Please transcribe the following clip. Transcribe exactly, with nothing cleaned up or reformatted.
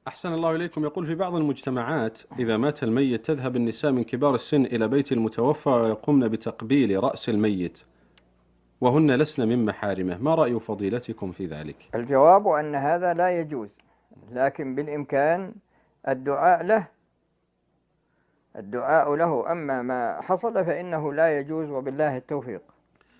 أحسن الله إليكم. يقول في بعض المجتمعات إذا مات الميت تذهب النساء من كبار السن إلى بيت المتوفى ويقومن بتقبيل رأس الميت وهن لسن من محارمه، ما رأي فضيلتكم في ذلك؟ الجواب أن هذا لا يجوز، لكن بالإمكان الدعاء له الدعاء له أما ما حصل فإنه لا يجوز، وبالله التوفيق.